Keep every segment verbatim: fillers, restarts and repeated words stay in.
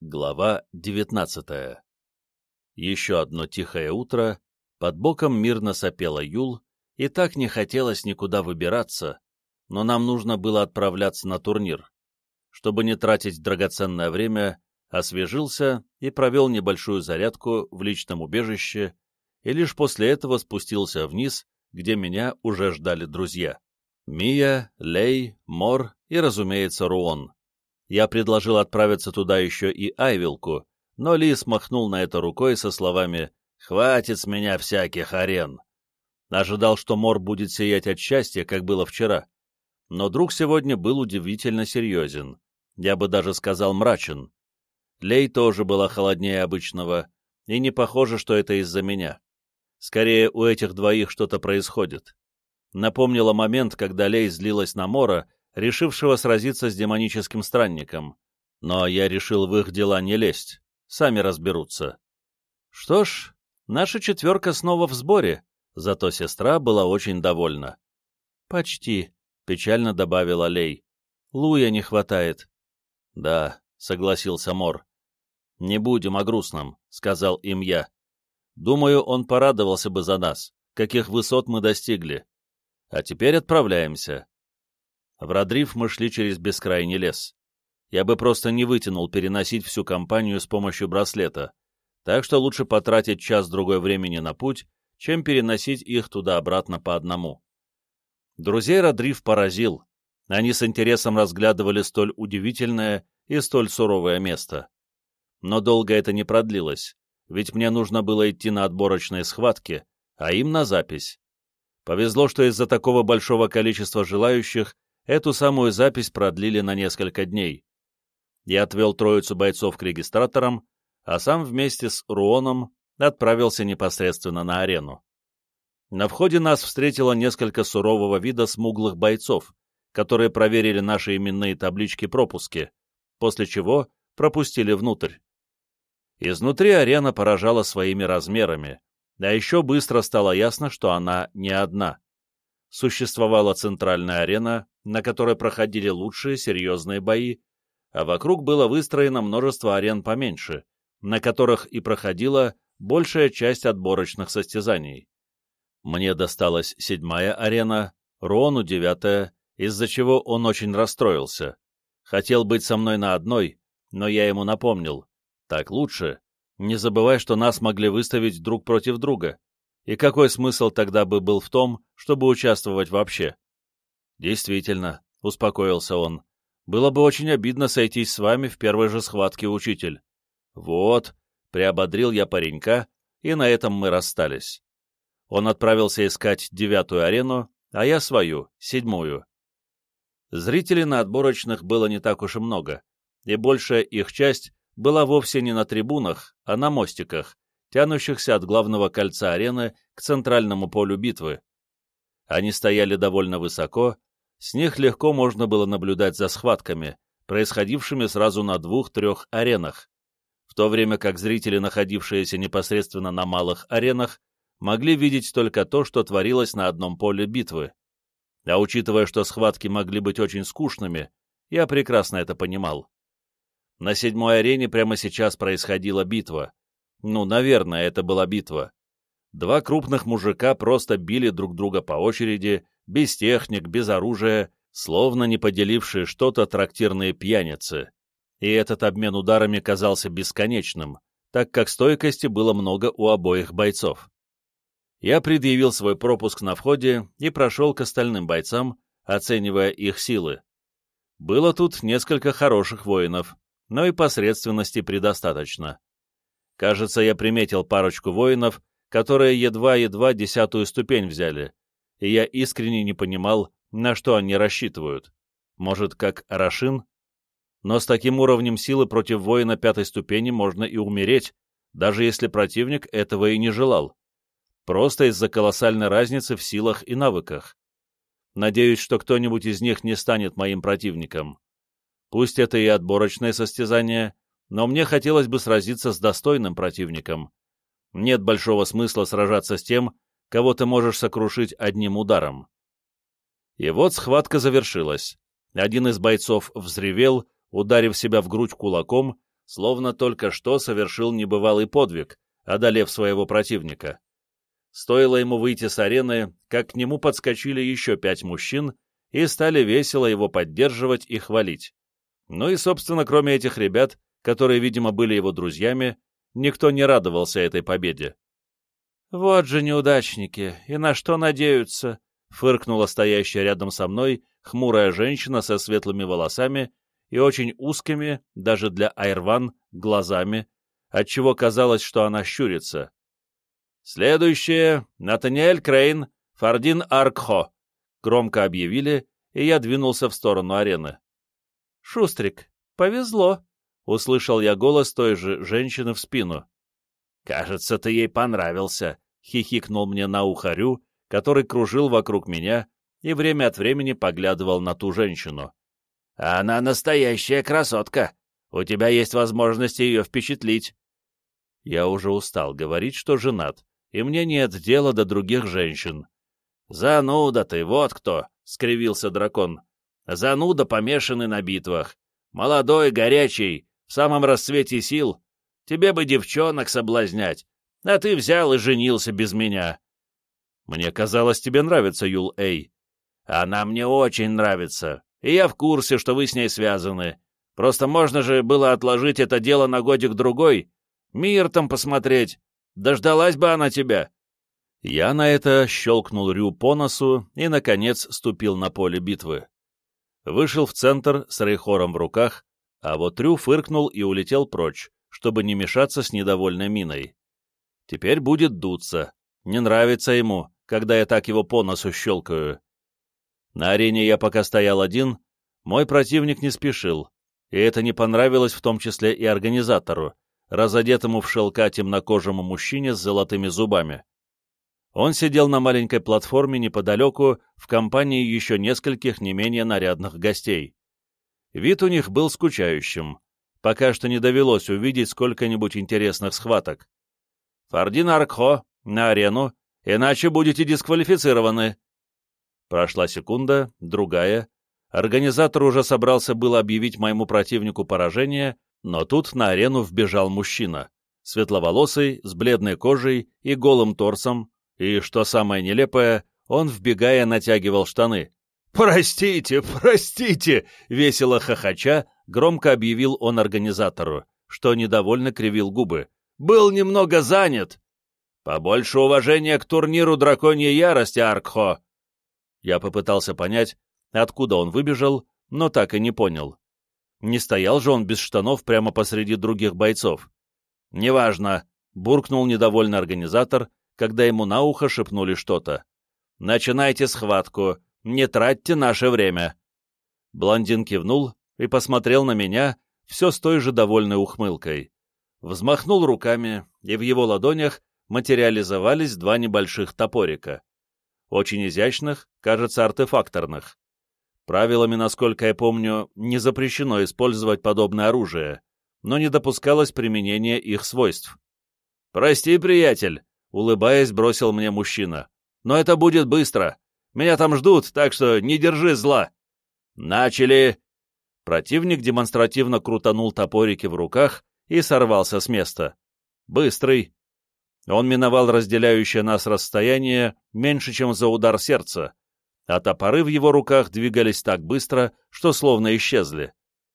Глава девятнадцатая. Еще одно тихое утро, под боком мирно сопела Юл, и так не хотелось никуда выбираться, но нам нужно было отправляться на турнир. Чтобы не тратить драгоценное время, освежился и провел небольшую зарядку в личном убежище, и лишь после этого спустился вниз, где меня уже ждали друзья. Мия, Лей, Мор и, разумеется, Руон. Я предложил отправиться туда еще и Айвилку, но Ли смахнул на это рукой со словами «Хватит с меня всяких арен». Ожидал, что Мор будет сиять от счастья, как было вчера. Но друг сегодня был удивительно серьезен, я бы даже сказал мрачен. Лей тоже была холоднее обычного, и не похоже, что это из-за меня. Скорее, у этих двоих что-то происходит. Напомнила момент, когда Лей злилась на Мора, решившего сразиться с демоническим странником. Но я решил в их дела не лезть, сами разберутся. Что ж, наша четверка снова в сборе, зато сестра была очень довольна. «Почти», — печально добавила Лей. «Луя не хватает». «Да», — согласился Мор. «Не будем о грустном», — сказал им я. «Думаю, он порадовался бы за нас, каких высот мы достигли. А теперь отправляемся». В Родриф мы шли через бескрайний лес. Я бы просто не вытянул переносить всю компанию с помощью браслета, так что лучше потратить час-другой времени на путь, чем переносить их туда-обратно по одному. Друзей Родриф поразил. Они с интересом разглядывали столь удивительное и столь суровое место. Но долго это не продлилось, ведь мне нужно было идти на отборочные схватки, а им на запись. Повезло, что из-за такого большого количества желающих эту самую запись продлили на несколько дней. Я отвел троицу бойцов к регистраторам, а сам вместе с Руоном отправился непосредственно на арену. На входе нас встретило несколько сурового вида смуглых бойцов, которые проверили наши именные таблички-пропуски, после чего пропустили внутрь. Изнутри арена поражала своими размерами, а еще быстро стало ясно, что она не одна. Существовала центральная арена, на которой проходили лучшие серьезные бои, а вокруг было выстроено множество арен поменьше, на которых и проходила большая часть отборочных состязаний. Мне досталась седьмая арена, Руону девятая, из-за чего он очень расстроился. Хотел быть со мной на одной, но я ему напомнил: так лучше, не забывай, что нас могли выставить друг против друга. И какой смысл тогда бы был в том, чтобы участвовать вообще? Действительно, успокоился он, было бы очень обидно сойтись с вами в первой же схватке, учитель. Вот, приободрил я паренька, и на этом мы расстались. Он отправился искать девятую арену, а я свою, седьмую. Зрителей на отборочных было не так уж и много, и большая их часть была вовсе не на трибунах, а на мостиках, тянущихся от главного кольца арены к центральному полю битвы. Они стояли довольно высоко, с них легко можно было наблюдать за схватками, происходившими сразу на двух-трех аренах, в то время как зрители, находившиеся непосредственно на малых аренах, могли видеть только то, что творилось на одном поле битвы. А учитывая, что схватки могли быть очень скучными, я прекрасно это понимал. На седьмой арене прямо сейчас происходила битва. Ну, наверное, это была битва. Два крупных мужика просто били друг друга по очереди, без техник, без оружия, словно не поделившие что-то трактирные пьяницы. И этот обмен ударами казался бесконечным, так как стойкости было много у обоих бойцов. Я предъявил свой пропуск на входе и прошел к остальным бойцам, оценивая их силы. Было тут несколько хороших воинов, но и посредственности предостаточно. Кажется, я приметил парочку воинов, которые едва-едва десятую ступень взяли, и я искренне не понимал, на что они рассчитывают. Может, как Арашин? Но с таким уровнем силы против воина пятой ступени можно и умереть, даже если противник этого и не желал. Просто из-за колоссальной разницы в силах и навыках. Надеюсь, что кто-нибудь из них не станет моим противником. Пусть это и отборочное состязание, но мне хотелось бы сразиться с достойным противником. Нет большого смысла сражаться с тем, кого ты можешь сокрушить одним ударом. И вот схватка завершилась. Один из бойцов взревел, ударив себя в грудь кулаком, словно только что совершил небывалый подвиг, одолев своего противника. Стоило ему выйти с арены, как к нему подскочили еще пять мужчин и стали весело его поддерживать и хвалить. Ну и, собственно, кроме этих ребят, которые, видимо, были его друзьями, никто не радовался этой победе. «Вот же неудачники, и на что надеются?» — фыркнула стоящая рядом со мной хмурая женщина со светлыми волосами и очень узкими, даже для Айрван, глазами, отчего казалось, что она щурится. «Следующее — Натаниэль Крейн, Фардин Аркхо», — громко объявили, и я двинулся в сторону арены. «Шустрик, повезло», — услышал я голос той же женщины в спину. «Кажется, ты ей понравился», — хихикнул мне на ухо Рю, который кружил вокруг меня и время от времени поглядывал на ту женщину. «Она настоящая красотка. У тебя есть возможность ее впечатлить». Я уже устал говорить, что женат, и мне нет дела до других женщин. «Зануда ты, вот кто!» — скривился дракон. «Зануда, помешанный на битвах. Молодой, горячий, в самом расцвете сил. Тебе бы девчонок соблазнять, а ты взял и женился без меня». «Мне казалось, тебе нравится Юл Эй». «Она мне очень нравится, и я в курсе, что вы с ней связаны. Просто можно же было отложить это дело на годик-другой, мир там посмотреть. Дождалась бы она тебя». Я на это щелкнул Рю по носу и, наконец, ступил на поле битвы. Вышел в центр с Рейхором в руках, а вот Рю фыркнул и улетел прочь, чтобы не мешаться с недовольной миной. Теперь будет дуться. Не нравится ему, когда я так его по носу щелкаю. На арене я пока стоял один, мой противник не спешил, и это не понравилось в том числе и организатору, разодетому в шелка темнокожему мужчине с золотыми зубами. Он сидел на маленькой платформе неподалеку в компании еще нескольких не менее нарядных гостей. Вид у них был скучающим. Пока что не довелось увидеть сколько-нибудь интересных схваток. «Фардин Аркхо, на арену, иначе будете дисквалифицированы». Прошла секунда, другая. Организатор уже собрался было объявить моему противнику поражение, но тут на арену вбежал мужчина, светловолосый, с бледной кожей и голым торсом, и, что самое нелепое, он, вбегая, натягивал штаны. «Простите, простите!» — весело хохоча, громко объявил он организатору, что недовольно кривил губы. «Был немного занят!» «Побольше уважения к турниру Драконьей Ярости, Аркхо!» Я попытался понять, откуда он выбежал, но так и не понял. Не стоял же он без штанов прямо посреди других бойцов. «Неважно», — буркнул недовольный организатор, когда ему на ухо шепнули что-то. «Начинайте схватку, не тратьте наше время». Блондин кивнул и посмотрел на меня все с той же довольной ухмылкой. Взмахнул руками, и в его ладонях материализовались два небольших топорика. Очень изящных, кажется, артефакторных. Правилами, насколько я помню, не запрещено использовать подобное оружие, но не допускалось применение их свойств. «Прости, приятель», — улыбаясь, бросил мне мужчина. «Но это будет быстро. Меня там ждут, так что не держи зла». «Начали!» Противник демонстративно крутанул топорики в руках и сорвался с места. Быстрый. Он миновал разделяющее нас расстояние меньше, чем за удар сердца, а топоры в его руках двигались так быстро, что словно исчезли.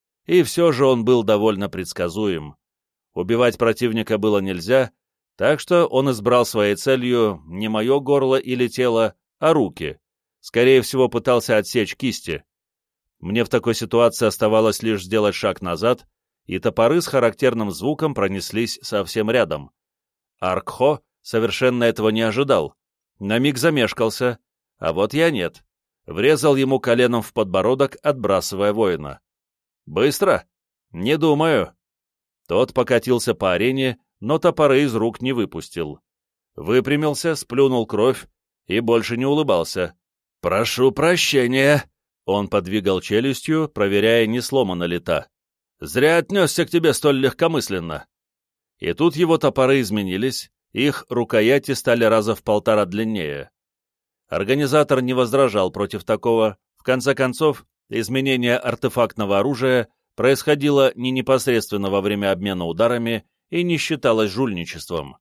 И все же он был довольно предсказуем. Убивать противника было нельзя, так что он избрал своей целью не мое горло или тело, а руки. Скорее всего, пытался отсечь кисти. Мне в такой ситуации оставалось лишь сделать шаг назад, и топоры с характерным звуком пронеслись совсем рядом. Аркхо совершенно этого не ожидал. На миг замешкался, а вот я нет. Врезал ему коленом в подбородок, отбрасывая воина. «Быстро? Не думаю». Тот покатился по арене, но топоры из рук не выпустил. Выпрямился, сплюнул кровь и больше не улыбался. «Прошу прощения!» Он подвигал челюстью, проверяя, не сломана ли та. «Зря отнесся к тебе столь легкомысленно». И тут его топоры изменились, их рукояти стали раза в полтора длиннее. Организатор не возражал против такого. В конце концов, изменение артефактного оружия происходило не непосредственно во время обмена ударами и не считалось жульничеством.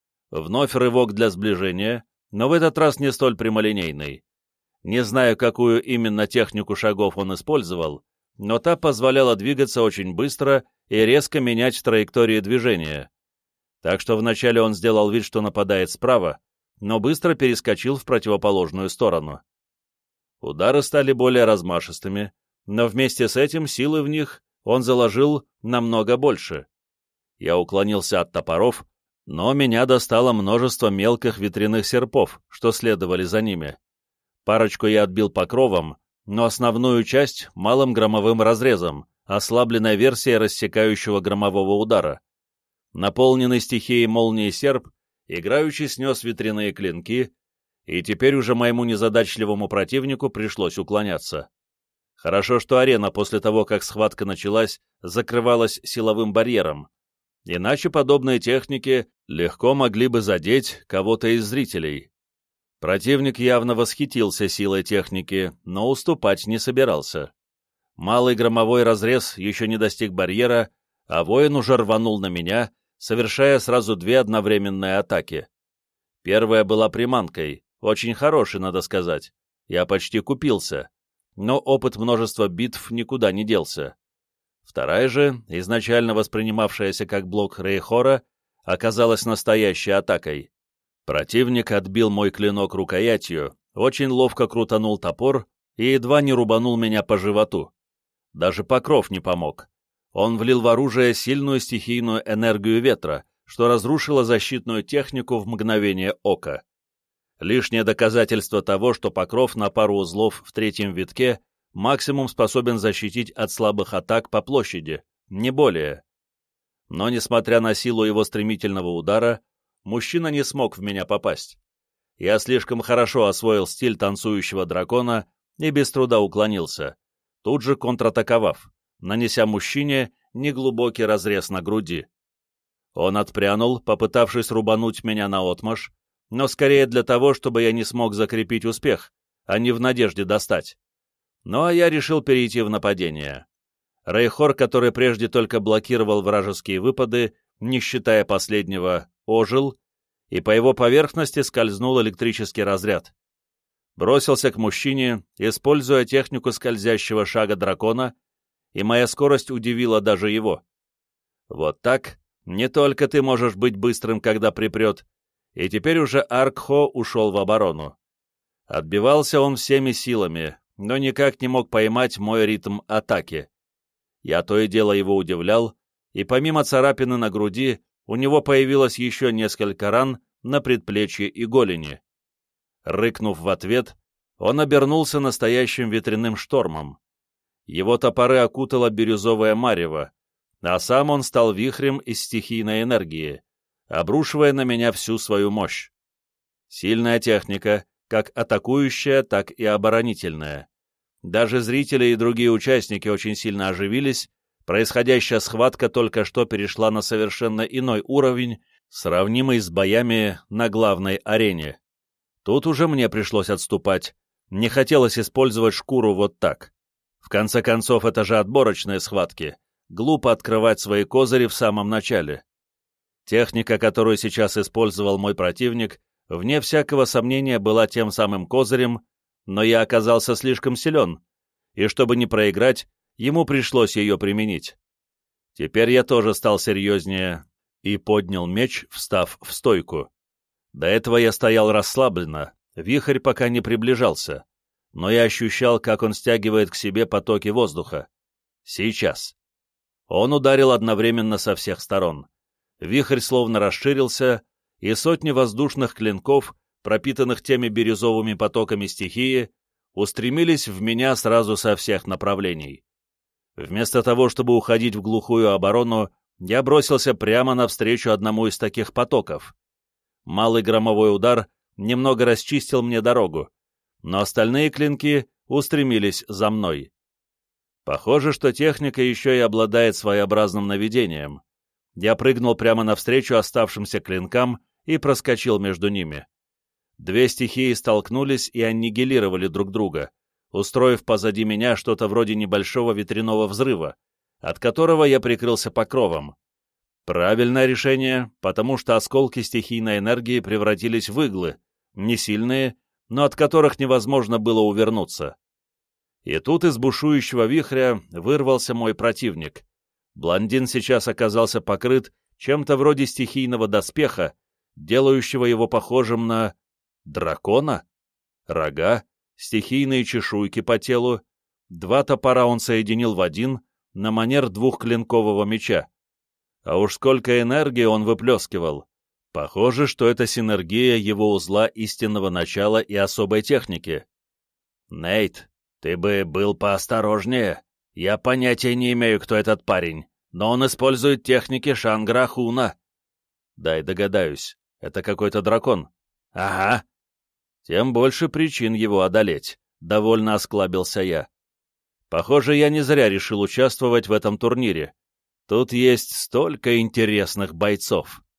Вновь рывок для сближения, но в этот раз не столь прямолинейный. Не знаю, какую именно технику шагов он использовал, но та позволяла двигаться очень быстро и резко менять траектории движения. Так что вначале он сделал вид, что нападает справа, но быстро перескочил в противоположную сторону. Удары стали более размашистыми, но вместе с этим силы в них он заложил намного больше. Я уклонился от топоров, но меня достало множество мелких ветряных серпов, что следовали за ними. Парочку я отбил покровом, но основную часть — малым громовым разрезом, ослабленной версией рассекающего громового удара. Наполненный стихией молнии серп играючи снес ветряные клинки, и теперь уже моему незадачливому противнику пришлось уклоняться. Хорошо, что арена после того, как схватка началась, закрывалась силовым барьером, иначе подобные техники легко могли бы задеть кого-то из зрителей. Противник явно восхитился силой техники, но уступать не собирался. Малый громовой разрез еще не достиг барьера, а воин уже рванул на меня, совершая сразу две одновременные атаки. Первая была приманкой, очень хорошей, надо сказать. Я почти купился, но опыт множества битв никуда не делся. Вторая же, изначально воспринимавшаяся как блок Рейхора, оказалась настоящей атакой. Противник отбил мой клинок рукоятью, очень ловко крутанул топор и едва не рубанул меня по животу. Даже покров не помог. Он влил в оружие сильную стихийную энергию ветра, что разрушило защитную технику в мгновение ока. Лишнее доказательство того, что покров на пару узлов в третьем витке максимум способен защитить от слабых атак по площади, не более. Но, несмотря на силу его стремительного удара, мужчина не смог в меня попасть. Я слишком хорошо освоил стиль танцующего дракона и без труда уклонился, тут же контратаковав, нанеся мужчине неглубокий разрез на груди. Он отпрянул, попытавшись рубануть меня наотмашь, но скорее для того, чтобы я не смог закрепить успех, а не в надежде достать. Ну а я решил перейти в нападение. Рейхор, который прежде только блокировал вражеские выпады, не считая последнего, ожил, и по его поверхности скользнул электрический разряд. Бросился к мужчине, используя технику скользящего шага дракона, и моя скорость удивила даже его. Вот так не только ты можешь быть быстрым, когда припрет, и теперь уже Аркхо ушел в оборону. Отбивался он всеми силами, но никак не мог поймать мой ритм атаки. Я то и дело его удивлял, и помимо царапины на груди, у него появилось еще несколько ран на предплечье и голени. Рыкнув в ответ, он обернулся настоящим ветряным штормом. Его топоры окутало бирюзовое марево, а сам он стал вихрем из стихийной энергии, обрушивая на меня всю свою мощь. Сильная техника, как атакующая, так и оборонительная. Даже зрители и другие участники очень сильно оживились, происходящая схватка только что перешла на совершенно иной уровень, сравнимый с боями на главной арене. Тут уже мне пришлось отступать, не хотелось использовать шкуру вот так. В конце концов, это же отборочные схватки, глупо открывать свои козыри в самом начале. Техника, которую сейчас использовал мой противник, вне всякого сомнения была тем самым козырем, но я оказался слишком силен, и чтобы не проиграть, ему пришлось ее применить. Теперь я тоже стал серьезнее и поднял меч, встав в стойку. До этого я стоял расслабленно, вихрь пока не приближался, но я ощущал, как он стягивает к себе потоки воздуха. Сейчас. Он ударил одновременно со всех сторон. Вихрь словно расширился, и сотни воздушных клинков, пропитанных теми бирюзовыми потоками стихии, устремились в меня сразу со всех направлений. Вместо того, чтобы уходить в глухую оборону, я бросился прямо навстречу одному из таких потоков. Малый громовой удар немного расчистил мне дорогу, но остальные клинки устремились за мной. Похоже, что техника еще и обладает своеобразным наведением. Я прыгнул прямо навстречу оставшимся клинкам и проскочил между ними. Две стихии столкнулись и аннигилировали друг друга, устроив позади меня что-то вроде небольшого ветряного взрыва, от которого я прикрылся покровом. Правильное решение, потому что осколки стихийной энергии превратились в иглы, не сильные, но от которых невозможно было увернуться. И тут из бушующего вихря вырвался мой противник. Блондин сейчас оказался покрыт чем-то вроде стихийного доспеха, делающего его похожим на... дракона? Рога, стихийные чешуйки по телу, два топора он соединил в один, на манер двухклинкового меча. А уж сколько энергии он выплескивал! Похоже, что это синергия его узла истинного начала и особой техники. «Нейт, ты бы был поосторожнее. Я понятия не имею, кто этот парень, но он использует техники Шангра-Хуна». «Дай догадаюсь, это какой-то дракон». «Ага». «Тем больше причин его одолеть», — довольно осклабился я. «Похоже, я не зря решил участвовать в этом турнире. Тут есть столько интересных бойцов».